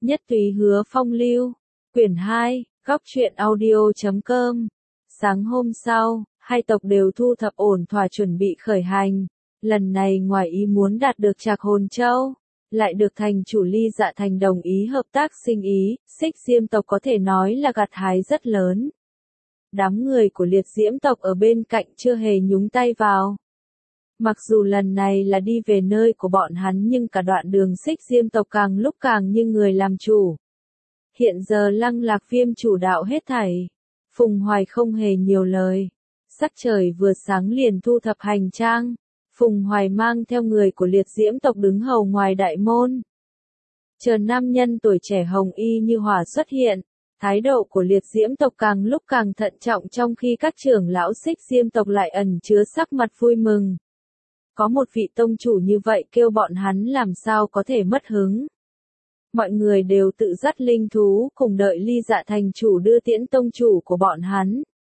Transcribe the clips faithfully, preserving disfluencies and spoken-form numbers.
Nhất Túy Hứa Phong Lưu, quyển hai, góc truyện audio chấm com. Sáng hôm sau, hai tộc đều thu thập ổn thỏa chuẩn bị khởi hành. Lần này ngoài ý muốn đạt được Trạc Hồn Châu, lại được thành chủ Ly Dạ Thành đồng ý hợp tác sinh ý, Xích Diêm tộc có thể nói là gặt hái rất lớn. Đám người của Liệt Diễm tộc ở bên cạnh chưa hề nhúng tay vào. Mặc dù lần này là đi về nơi của bọn hắn nhưng cả đoạn đường Xích Diêm tộc càng lúc càng như người làm chủ. Hiện giờ Lăng Lạc Viêm chủ đạo hết thảy. Phùng Hoài không hề nhiều lời. Sắc trời vừa sáng liền thu thập hành trang. Phùng Hoài mang theo người của Liệt Diễm tộc đứng hầu ngoài đại môn. Chờ nam nhân tuổi trẻ hồng y như hỏa xuất hiện. Thái độ của Liệt Diễm tộc càng lúc càng thận trọng trong khi các trưởng lão Xích Diêm tộc lại ẩn chứa sắc mặt vui mừng. Có một vị tông chủ như vậy kêu bọn hắn làm sao có thể mất hứng. Mọi người đều tự dắt linh thú cùng đợi Ly Dạ thành chủ đưa tiễn tông chủ của bọn hắn.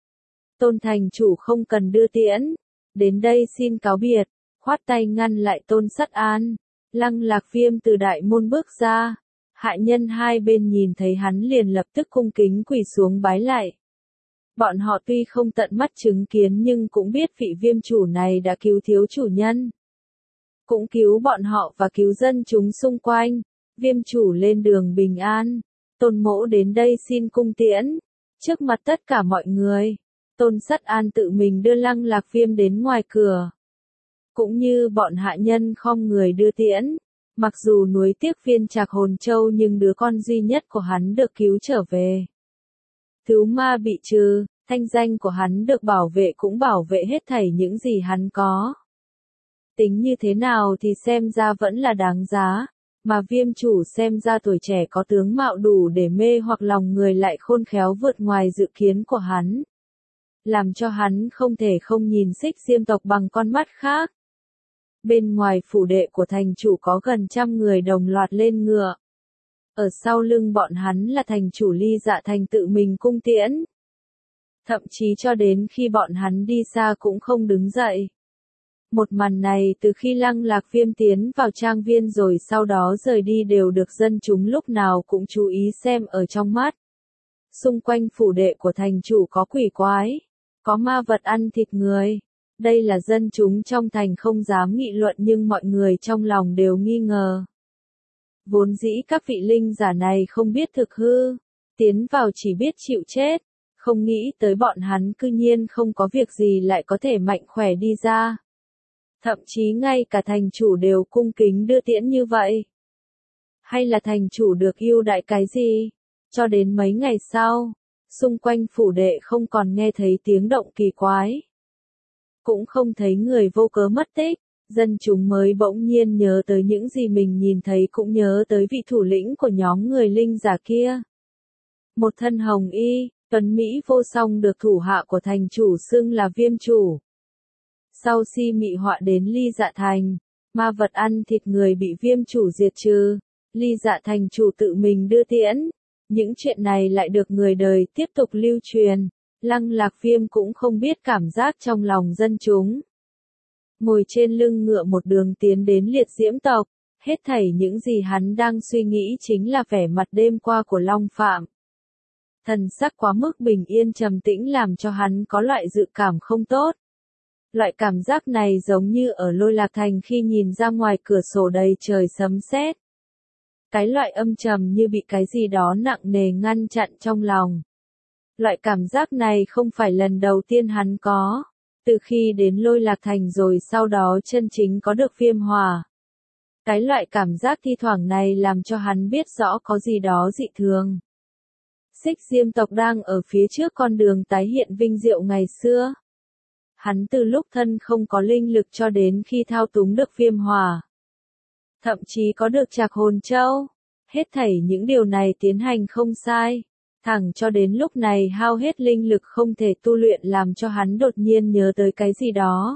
Tôn thành chủ không cần đưa tiễn. Đến đây xin cáo biệt, khoát tay ngăn lại Tôn Sắt An. Lăng Lạc Viêm từ đại môn bước ra. Hạ nhân hai bên nhìn thấy hắn liền lập tức cung kính quỳ xuống bái lại. Bọn họ tuy không tận mắt chứng kiến nhưng cũng biết vị viêm chủ này đã cứu thiếu chủ nhân. Cũng cứu bọn họ và cứu dân chúng xung quanh. Viêm chủ lên đường bình an. Tôn mỗ đến đây xin cung tiễn. Trước mặt tất cả mọi người, Tôn Sắt An tự mình đưa Lăng Lạc Viêm đến ngoài cửa. Cũng như bọn hạ nhân khom người đưa tiễn. Mặc dù nuối tiếc viên Trạc Hồn Châu nhưng đứa con duy nhất của hắn được cứu trở về. Thứ ma bị trừ, thanh danh của hắn được bảo vệ cũng bảo vệ hết thảy những gì hắn có. Tính như thế nào thì xem ra vẫn là đáng giá, mà viêm chủ xem ra tuổi trẻ có tướng mạo đủ để mê hoặc lòng người lại khôn khéo vượt ngoài dự kiến của hắn. Làm cho hắn không thể không nhìn Xích Diêm tộc bằng con mắt khác. Bên ngoài phủ đệ của thành chủ có gần trăm người đồng loạt lên ngựa. Ở sau lưng bọn hắn là thành chủ Ly Dạ Thành tự mình cung tiễn. Thậm chí cho đến khi bọn hắn đi xa cũng không đứng dậy. Một màn này từ khi Lăng Lạc Viêm tiến vào trang viên rồi sau đó rời đi đều được dân chúng lúc nào cũng chú ý xem ở trong mắt. Xung quanh phủ đệ của thành chủ có quỷ quái, có ma vật ăn thịt người. Đây là dân chúng trong thành không dám nghị luận nhưng mọi người trong lòng đều nghi ngờ. Vốn dĩ các vị linh giả này không biết thực hư, tiến vào chỉ biết chịu chết, không nghĩ tới bọn hắn cư nhiên không có việc gì lại có thể mạnh khỏe đi ra. Thậm chí ngay cả thành chủ đều cung kính đưa tiễn như vậy. Hay là thành chủ được ưu đại cái gì? Cho đến mấy ngày sau, xung quanh phủ đệ không còn nghe thấy tiếng động kỳ quái. Cũng không thấy người vô cớ mất tích. Dân chúng mới bỗng nhiên nhớ tới những gì mình nhìn thấy cũng nhớ tới vị thủ lĩnh của nhóm người linh giả kia. Một thân hồng y, tuấn Mỹ vô song được thủ hạ của thành chủ xưng là viêm chủ. Sau si mị họa đến Ly Dạ Thành, ma vật ăn thịt người bị viêm chủ diệt trừ, Ly Dạ Thành chủ tự mình đưa tiễn. Những chuyện này lại được người đời tiếp tục lưu truyền, Lăng Lạc Viêm cũng không biết cảm giác trong lòng dân chúng. Ngồi trên lưng ngựa một đường tiến đến Liệt Diễm tộc, hết thảy những gì hắn đang suy nghĩ chính là vẻ mặt đêm qua của Long Phạm. Thần sắc quá mức bình yên trầm tĩnh làm cho hắn có loại dự cảm không tốt. Loại cảm giác này giống như ở Lôi Lạc Thành khi nhìn ra ngoài cửa sổ đầy trời sấm sét. Cái loại âm trầm như bị cái gì đó nặng nề ngăn chặn trong lòng. Loại cảm giác này không phải lần đầu tiên hắn có. Từ khi đến Lôi Lạc Thành rồi sau đó chân chính có được viêm hỏa. Cái loại cảm giác thi thoảng này làm cho hắn biết rõ có gì đó dị thường. Xích Diêm tộc đang ở phía trước con đường tái hiện vinh diệu ngày xưa. Hắn từ lúc thân không có linh lực cho đến khi thao túng được viêm hỏa. Thậm chí có được Trạc Hồn Châu. Hết thảy những điều này tiến hành không sai. Thẳng cho đến lúc này hao hết linh lực không thể tu luyện làm cho hắn đột nhiên nhớ tới cái gì đó.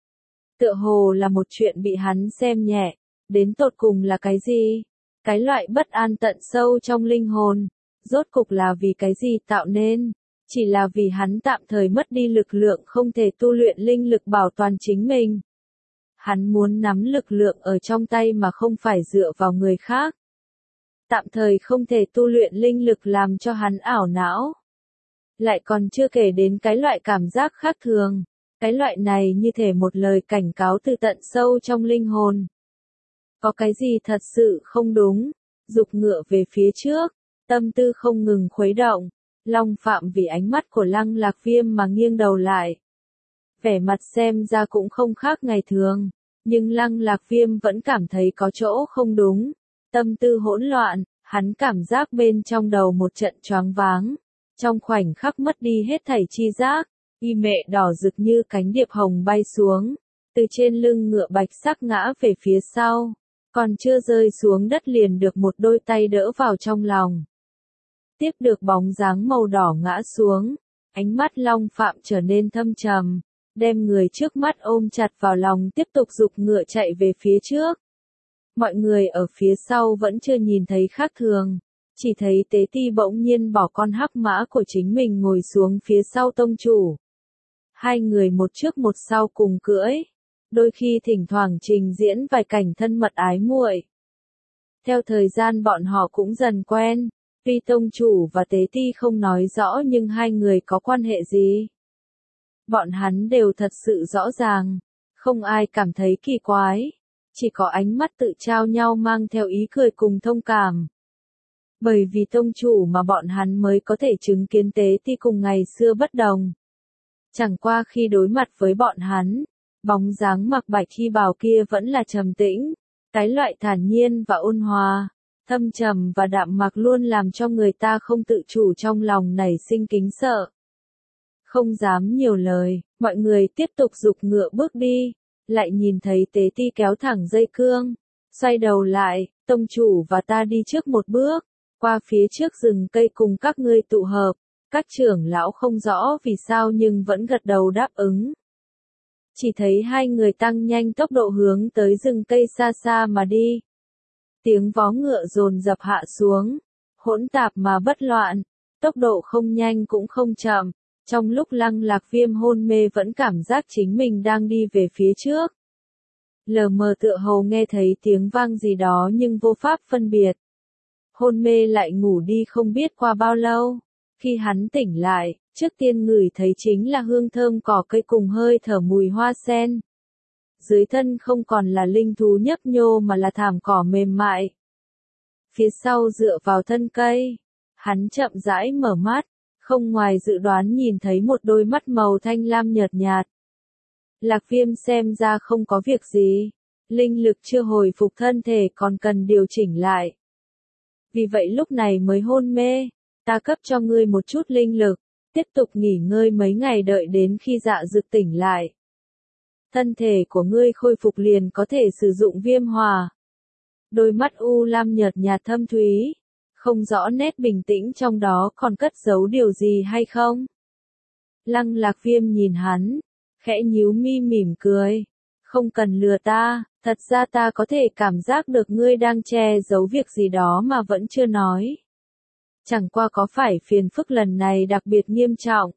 Tựa hồ là một chuyện bị hắn xem nhẹ, đến tột cùng là cái gì? Cái loại bất an tận sâu trong linh hồn, rốt cục là vì cái gì tạo nên? Chỉ là vì hắn tạm thời mất đi lực lượng không thể tu luyện linh lực bảo toàn chính mình. Hắn muốn nắm lực lượng ở trong tay mà không phải dựa vào người khác. tạm thời không thể tu luyện linh lực làm cho hắn ảo não. Lại còn chưa kể đến cái loại cảm giác khác thường, cái loại này như thể một lời cảnh cáo từ tận sâu trong linh hồn. Có cái gì thật sự không đúng, giục ngựa về phía trước, tâm tư không ngừng khuấy động, Long Phạm vì ánh mắt của Lăng Lạc Viêm mà nghiêng đầu lại. Vẻ mặt xem ra cũng không khác ngày thường, nhưng Lăng Lạc Viêm vẫn cảm thấy có chỗ không đúng, tâm tư hỗn loạn, hắn cảm giác bên trong đầu một trận choáng váng, trong khoảnh khắc mất đi hết thảy chi giác, y mẹ đỏ rực như cánh điệp hồng bay xuống, từ trên lưng ngựa bạch sắc ngã về phía sau, còn chưa rơi xuống đất liền được một đôi tay đỡ vào trong lòng. Tiếp được bóng dáng màu đỏ ngã xuống, ánh mắt Long Phạm trở nên thâm trầm, đem người trước mắt ôm chặt vào lòng tiếp tục giục ngựa chạy về phía trước. Mọi người ở phía sau vẫn chưa nhìn thấy khác thường, chỉ thấy Tế Ti bỗng nhiên bỏ con hắc mã của chính mình ngồi xuống phía sau tông chủ. Hai người một trước một sau cùng cưỡi, đôi khi thỉnh thoảng trình diễn vài cảnh thân mật ái muội. Theo thời gian bọn họ cũng dần quen, tuy tông chủ và Tế Ti không nói rõ nhưng hai người có quan hệ gì. Bọn hắn đều thật sự rõ ràng, không ai cảm thấy kỳ quái, chỉ có ánh mắt tự trao nhau mang theo ý cười cùng thông cảm. Bởi vì tông chủ mà bọn hắn mới có thể chứng kiến Tế Ti cùng ngày xưa bất đồng. Chẳng qua khi đối mặt với bọn hắn, bóng dáng mặc bạch y bào kia vẫn là trầm tĩnh, cái loại thản nhiên và ôn hòa, thâm trầm và đạm mạc luôn làm cho người ta không tự chủ trong lòng nảy sinh kính sợ. Không dám nhiều lời, mọi người tiếp tục giục ngựa bước đi, lại nhìn thấy Tế Ti kéo thẳng dây cương, xoay đầu lại, tông chủ và ta đi trước một bước, qua phía trước rừng cây cùng các ngươi tụ hợp, các trưởng lão không rõ vì sao nhưng vẫn gật đầu đáp ứng. Chỉ thấy hai người tăng nhanh tốc độ hướng tới rừng cây xa xa mà đi. Tiếng vó ngựa dồn dập hạ xuống, hỗn tạp mà bất loạn, tốc độ không nhanh cũng không chậm. Trong lúc Lăng Lạc Viêm hôn mê vẫn cảm giác chính mình đang đi về phía trước. Lờ mờ tựa hồ nghe thấy tiếng vang gì đó nhưng vô pháp phân biệt. Hôn mê lại ngủ đi không biết qua bao lâu. Khi hắn tỉnh lại, trước tiên ngửi thấy chính là hương thơm cỏ cây cùng hơi thở mùi hoa sen. Dưới thân không còn là linh thú nhấp nhô mà là thảm cỏ mềm mại. Phía sau dựa vào thân cây, hắn chậm rãi mở mắt. Không ngoài dự đoán nhìn thấy một đôi mắt màu thanh lam nhợt nhạt. Lạc Viêm xem ra không có việc gì, linh lực chưa hồi phục thân thể còn cần điều chỉnh lại. Vì vậy lúc này mới hôn mê, ta cấp cho ngươi một chút linh lực, tiếp tục nghỉ ngơi mấy ngày đợi đến khi Dạ Dực tỉnh lại. Thân thể của ngươi khôi phục liền có thể sử dụng viêm hòa. Đôi mắt u lam nhợt nhạt thâm thúy. Không rõ nét bình tĩnh trong đó còn cất giấu điều gì hay không? Lăng Lạc Viêm nhìn hắn, khẽ nhíu mi mỉm cười. Không cần lừa ta, thật ra ta có thể cảm giác được ngươi đang che giấu việc gì đó mà vẫn chưa nói. Chẳng qua có phải phiền phức lần này đặc biệt nghiêm trọng.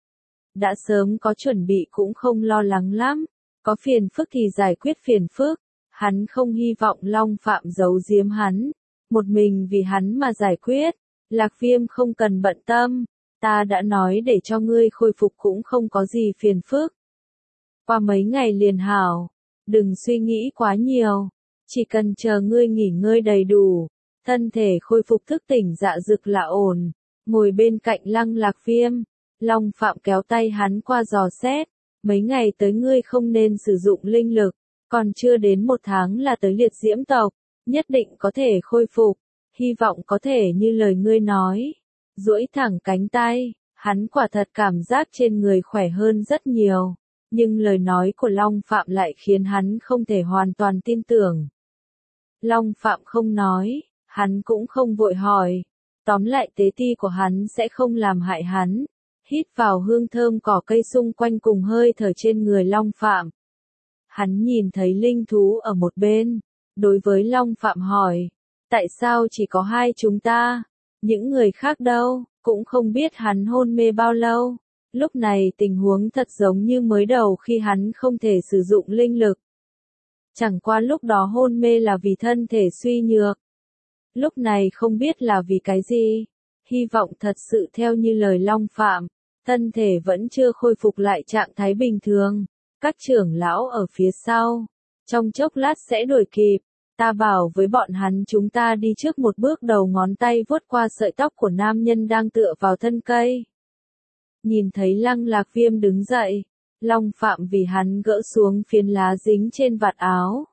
Đã sớm có chuẩn bị cũng không lo lắng lắm, có phiền phức thì giải quyết phiền phức. Hắn không hy vọng Long Phạm giấu giếm hắn. Một mình vì hắn mà giải quyết, Lạc Viêm không cần bận tâm, ta đã nói để cho ngươi khôi phục cũng không có gì phiền phức. Qua mấy ngày liền hảo, đừng suy nghĩ quá nhiều, chỉ cần chờ ngươi nghỉ ngơi đầy đủ, thân thể khôi phục thức tỉnh Dạ Dực là ổn. Ngồi bên cạnh Lăng Lạc Viêm, Long Phạm kéo tay hắn qua dò xét, mấy ngày tới ngươi không nên sử dụng linh lực, còn chưa đến một tháng là tới liệt diễm tộc. Nhất định có thể khôi phục, hy vọng có thể như lời ngươi nói. Duỗi thẳng cánh tay, hắn quả thật cảm giác trên người khỏe hơn rất nhiều, nhưng lời nói của Long Phạm lại khiến hắn không thể hoàn toàn tin tưởng. Long Phạm không nói, hắn cũng không vội hỏi, tóm lại Tế Ti của hắn sẽ không làm hại hắn. Hít vào hương thơm cỏ cây xung quanh cùng hơi thở trên người Long Phạm. Hắn nhìn thấy linh thú ở một bên. Đối với Long Phạm hỏi, tại sao chỉ có hai chúng ta, những người khác đâu, cũng không biết hắn hôn mê bao lâu. Lúc này tình huống thật giống như mới đầu khi hắn không thể sử dụng linh lực. Chẳng qua lúc đó hôn mê là vì thân thể suy nhược. Lúc này không biết là vì cái gì, hy vọng thật sự theo như lời Long Phạm, thân thể vẫn chưa khôi phục lại trạng thái bình thường. Các trưởng lão ở phía sau, trong chốc lát sẽ đuổi kịp. Ta bảo với bọn hắn chúng ta đi trước một bước, đầu ngón tay vuốt qua sợi tóc của nam nhân đang tựa vào thân cây. Nhìn thấy Lăng Lạc Viêm đứng dậy, Long Phạm vì hắn gỡ xuống phiến lá dính trên vạt áo.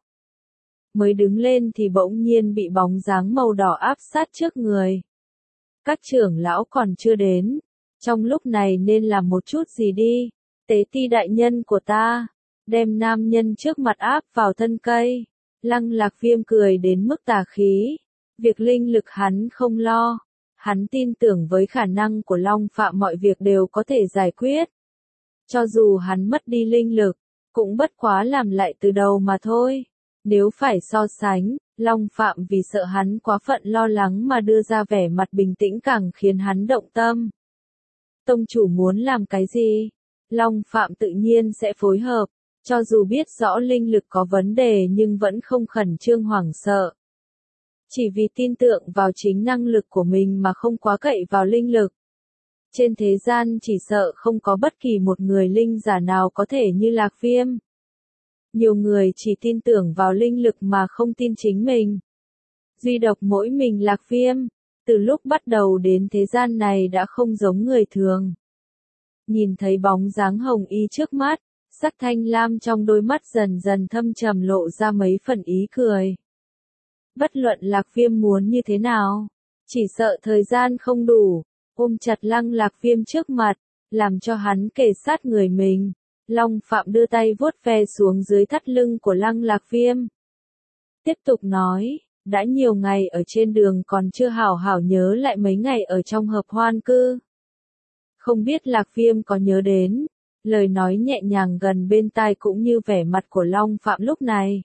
Mới đứng lên thì bỗng nhiên bị bóng dáng màu đỏ áp sát trước người. Các trưởng lão còn chưa đến, trong lúc này nên làm một chút gì đi. Tế ti đại nhân của ta, đem nam nhân trước mặt áp vào thân cây. Lăng Lạc Viêm cười đến mức tà khí. Việc linh lực hắn không lo. Hắn tin tưởng với khả năng của Long Phạm mọi việc đều có thể giải quyết. Cho dù hắn mất đi linh lực, cũng bất quá làm lại từ đầu mà thôi. Nếu phải so sánh, Long Phạm vì sợ hắn quá phận lo lắng mà đưa ra vẻ mặt bình tĩnh càng khiến hắn động tâm. Tông chủ muốn làm cái gì? Long Phạm tự nhiên sẽ phối hợp, cho dù biết rõ linh lực có vấn đề nhưng vẫn không khẩn trương hoảng sợ. Chỉ vì tin tưởng vào chính năng lực của mình mà không quá cậy vào linh lực. Trên thế gian chỉ sợ không có bất kỳ một người linh giả nào có thể như Lạc Viêm. Nhiều người chỉ tin tưởng vào linh lực mà không tin chính mình. Duy độc mỗi mình Lạc Viêm, từ lúc bắt đầu đến thế gian này đã không giống người thường. Nhìn thấy bóng dáng hồng y trước mắt, sắc thanh lam trong đôi mắt dần dần thâm trầm lộ ra mấy phần ý cười. Bất luận Lạc Viêm muốn như thế nào, chỉ sợ thời gian không đủ, ôm chặt Lăng Lạc Viêm trước mặt, làm cho hắn kề sát người mình. Long Phạm đưa tay vuốt ve xuống dưới thắt lưng của Lăng Lạc Viêm. Tiếp tục nói, đã nhiều ngày ở trên đường còn chưa hảo hảo nhớ lại mấy ngày ở trong hợp hoan cư. Không biết Lạc Viêm có nhớ đến, lời nói nhẹ nhàng gần bên tai cũng như vẻ mặt của Long Phạm lúc này.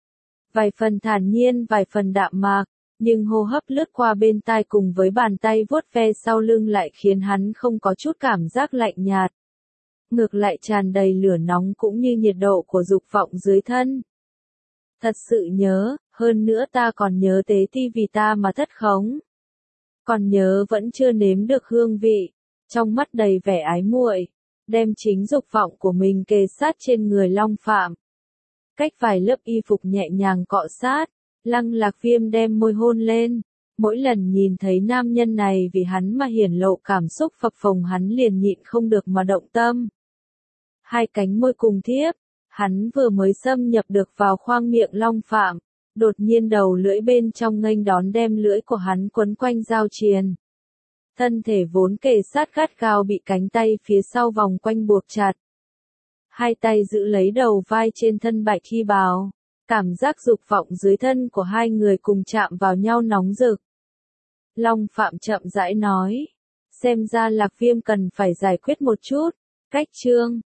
Vài phần thản nhiên vài phần đạm mạc, nhưng hô hấp lướt qua bên tai cùng với bàn tay vuốt ve sau lưng lại khiến hắn không có chút cảm giác lạnh nhạt. Ngược lại tràn đầy lửa nóng cũng như nhiệt độ của dục vọng dưới thân. Thật sự nhớ, hơn nữa ta còn nhớ tế ti vì ta mà thất khống. Còn nhớ vẫn chưa nếm được hương vị, trong mắt đầy vẻ ái muội, đem chính dục vọng của mình kề sát trên người Long Phạm. Cách vài lớp y phục nhẹ nhàng cọ sát, Lăng Lạc Viêm đem môi hôn lên. Mỗi lần nhìn thấy nam nhân này vì hắn mà hiển lộ cảm xúc phập phồng hắn liền nhịn không được mà động tâm. Hai cánh môi cùng thiếp, hắn vừa mới xâm nhập được vào khoang miệng Long Phạm, đột nhiên đầu lưỡi bên trong nghênh đón đem lưỡi của hắn quấn quanh giao triền. Thân thể vốn kề sát gắt gao bị cánh tay phía sau vòng quanh buộc chặt. Hai tay giữ lấy đầu vai trên thân bạch y bào, cảm giác dục vọng dưới thân của hai người cùng chạm vào nhau nóng rực. Long Phạm chậm rãi nói, xem ra Lạc Viêm cần phải giải quyết một chút. Cách chương